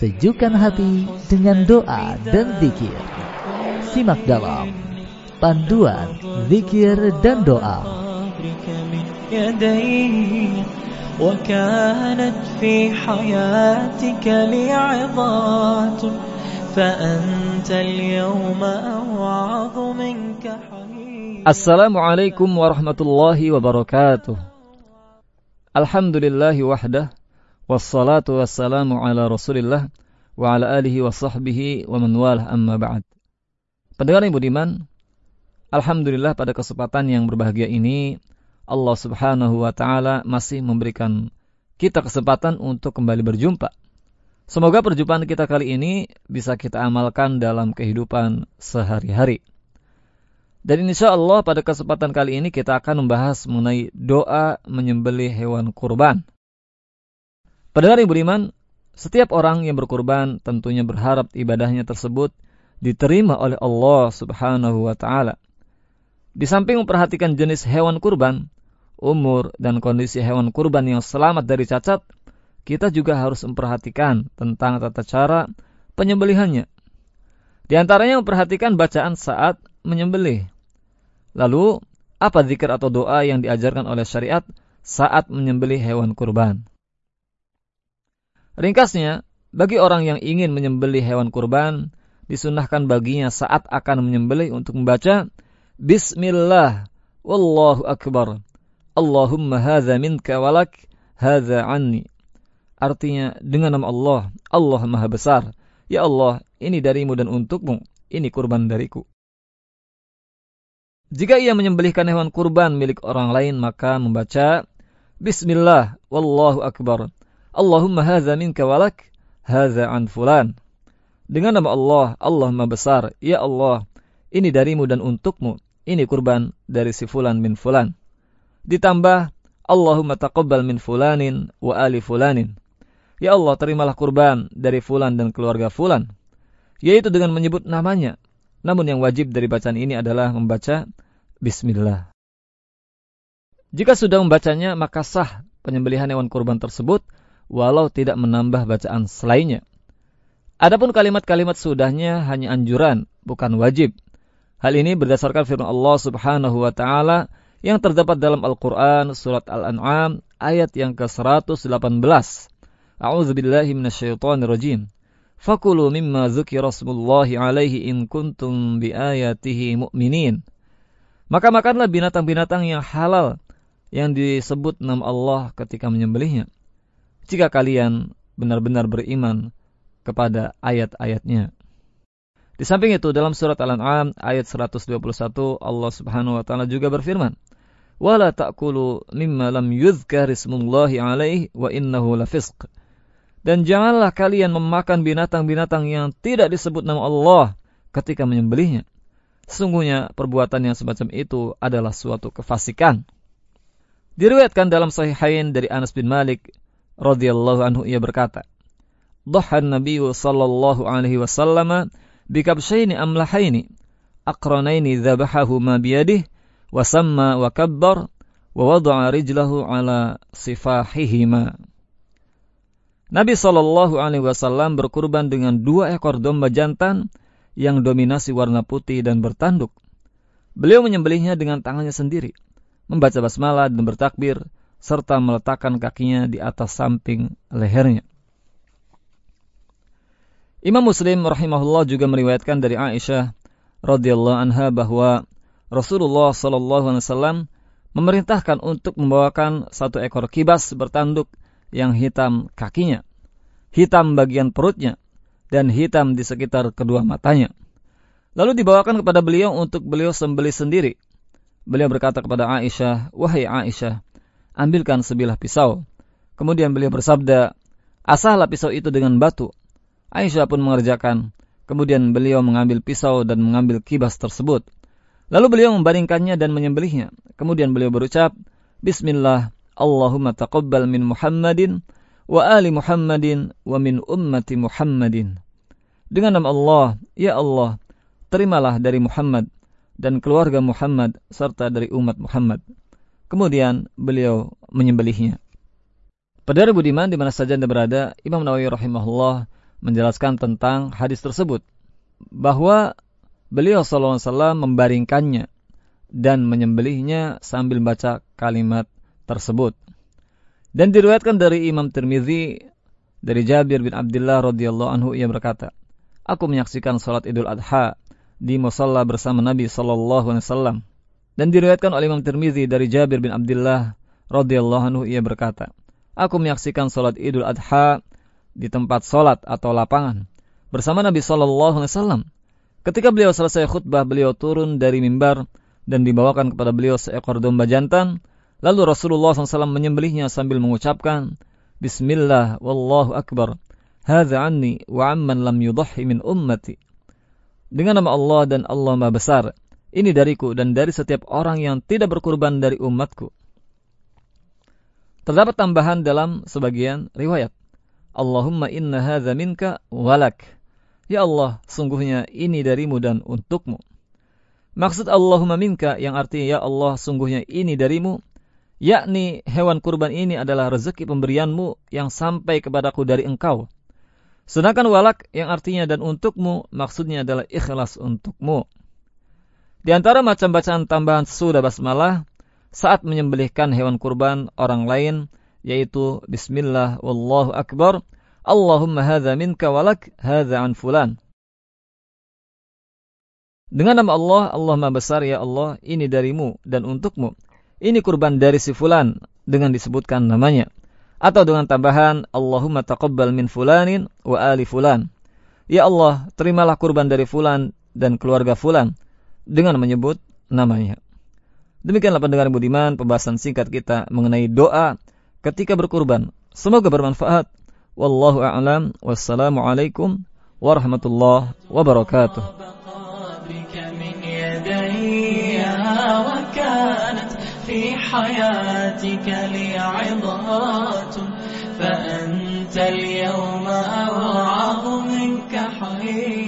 Sejukkan hati dengan doa dan zikir. Simak dalam Panduan Zikir dan Doa. وكانت في حياتك لعظات فأنت اليوم أوعظ منك حنين. Assalamualaikum warahmatullahi wabarakatuh. Alhamdulillahi wahdah, wassalatu wassalamu ala rasulillah wa ala alihi wa sahbihi wa man walah, amma ba'd. Pendengar yang budiman, alhamdulillah pada kesempatan yang berbahagia ini Allah subhanahu wa ta'ala masih memberikan kita kesempatan untuk kembali berjumpa. Semoga perjumpaan kita kali ini bisa kita amalkan dalam kehidupan sehari-hari. Dan insya Allah pada kesempatan kali ini kita akan membahas mengenai doa menyembelih hewan kurban. Pendengar yang beriman, setiap orang yang berkurban tentunya berharap ibadahnya tersebut diterima oleh Allah subhanahu wa ta'ala. Di samping memperhatikan jenis hewan kurban, umur dan kondisi hewan kurban yang selamat dari cacat, kita juga harus memperhatikan tentang tata cara penyembelihannya. Di antaranya memperhatikan bacaan saat menyembelih. Lalu, apa zikir atau doa yang diajarkan oleh syariat saat menyembelih hewan kurban? Ringkasnya, bagi orang yang ingin menyembelih hewan kurban, disunnahkan baginya saat akan menyembelih untuk membaca Bismillah, Wallahu Akbar, Allahumma hadza minka walak, hadza anni. Artinya, dengan nama Allah, Allah Maha Besar. Ya Allah, ini darimu dan untukmu, ini kurban dariku. Jika ia menyembelihkan hewan kurban milik orang lain, maka membaca Bismillah, Wallahu Akbar, Allahumma hadza minka walak, hadza an fulan. Dengan nama Allah, Allah Maha Besar. Ya Allah, ini darimu dan untukmu, ini kurban dari si fulan min fulan. Ditambah Allahumma taqabbal min fulanin wa ali fulanin. Ya Allah, terimalah kurban dari fulan dan keluarga fulan. Yaitu dengan menyebut namanya. Namun yang wajib dari bacaan ini adalah membaca Bismillah. Jika sudah membacanya, maka sah penyembelihan hewan kurban tersebut walau tidak menambah bacaan selainnya. Adapun kalimat-kalimat sudahnya hanya anjuran, bukan wajib. Hal ini berdasarkan firman Allah subhanahu wa ta'ala yang terdapat dalam Al-Quran surat Al-An'am ayat yang ke-118. A'udzubillahi minasyaitonirrajim. Fakulu mimma dzukira smullahi alaihi in kuntum biayatihi mu'minin. Maka makanlah binatang-binatang yang halal yang disebut nama Allah ketika menyembelihnya, jika kalian benar-benar beriman kepada ayat-ayatnya. Di samping itu dalam surat Al-An'am ayat 121 Allah subhanahu wa ta'ala juga berfirman, وَلَا تَأْكُلُوا مِمَّا لَمْ يُذْكَرِ اسْمُ اللَّهِ عَلَيْهِ وَإِنَّهُ لَفِسْقٌ. Dan janganlah kalian memakan binatang-binatang yang tidak disebut nama Allah ketika menyembelihnya. Sesungguhnya perbuatan yang semacam itu adalah suatu kefasikan. Diriwayatkan dalam Sahihain dari Anas bin Malik radhiyallahu anhu, ia berkata, Dhahan Nabi sallallahu alaihi wasallam bikabshaini amlahaini aqranaini dzabahahuma biyadihi wa samma wa kabbar wa wada'a rijlahu ala sifahihima. Nabi sallallahu alaihi wasallam berkurban dengan 2 ekor domba jantan yang dominasi warna putih dan bertanduk. Beliau menyembelihnya dengan tangannya sendiri, membaca basmalah dan bertakbir serta meletakkan kakinya di atas samping lehernya. Imam Muslim rahimahullah juga meriwayatkan dari Aisyah radhiyallahu anha bahwa Rasulullah sallallahu alaihi wasallam memerintahkan untuk membawakan 1 ekor kibas bertanduk yang hitam kakinya, hitam bagian perutnya, dan hitam di sekitar kedua matanya. Lalu dibawakan kepada beliau untuk beliau sembelih sendiri. Beliau berkata kepada Aisyah, "Wahai Aisyah, ambilkan sebilah pisau." Kemudian beliau bersabda, "Asahlah pisau itu dengan batu." Aisyah pun mengerjakan. Kemudian beliau mengambil pisau dan mengambil kibas tersebut. Lalu beliau membaringkannya dan menyembelihnya. Kemudian beliau berucap, Bismillah, Allahumma taqabbal min Muhammadin wa ali Muhammadin wa min ummati Muhammadin. Dengan nama Allah, ya Allah, terimalah dari Muhammad dan keluarga Muhammad serta dari umat Muhammad. Kemudian beliau menyembelihnya. Pendengar budiman di mana saja Anda berada, Imam Nawawi rahimahullah menjelaskan tentang hadis tersebut, bahwa beliau sallallahu alaihi wasallam membaringkannya dan menyembelihnya sambil baca kalimat tersebut. Dan diriwayatkan dari Imam Tirmizi dari Jabir bin Abdullah radhiyallahu anhu, ia berkata, aku menyaksikan salat Idul Adha di musalla bersama Nabi sallallahu alaihi wasallam. Dan diriwayatkan oleh Imam Tirmizi dari Jabir bin Abdullah radhiyallahu anhu, ia berkata, aku menyaksikan salat Idul Adha di tempat salat atau lapangan bersama Nabi sallallahu alaihi wasallam. Ketika beliau selesai khutbah, beliau turun dari mimbar dan dibawakan kepada beliau seekor domba jantan. Lalu Rasulullah SAW menyembelihnya sambil mengucapkan, Bismillah wallahu akbar, hadza anni wa amman lam yudhhi min ummati. Dengan nama Allah dan Allah Maha Besar, ini dariku dan dari setiap orang yang tidak berkurban dari umatku. Terdapat tambahan dalam sebagian riwayat, Allahumma inna hadza minka walak. Ya Allah, sungguhnya ini darimu dan untukmu. Maksud Allahumma minka yang artinya ya Allah, sungguhnya ini darimu, yakni hewan kurban ini adalah rezeki pemberianmu yang sampai kepadaku dari engkau. Sedangkan walak yang artinya dan untukmu, maksudnya adalah ikhlas untukmu. Di antara macam bacaan tambahan sesudah basmalah saat menyembelihkan hewan kurban orang lain, yaitu Bismillah wallahu akbar, Allahumma hadza minka walak, hadza an fulan. Dengan nama Allah, Allah Maha Besar, ya Allah, ini darimu dan untukmu. Ini kurban dari si fulan dengan disebutkan namanya. Atau dengan tambahan Allahumma taqabbal min fulanin wa ali fulan. Ya Allah, terimalah kurban dari fulan dan keluarga fulan dengan menyebut namanya. Demikianlah pendengar budiman pembahasan singkat kita mengenai doa ketika berkurban. Semoga bermanfaat. Wallahu a'lam. Wassalamualaikum warahmatullahi wabarakatuh. في حياتك لي عظات فأنت اليوم أوعظ منك حي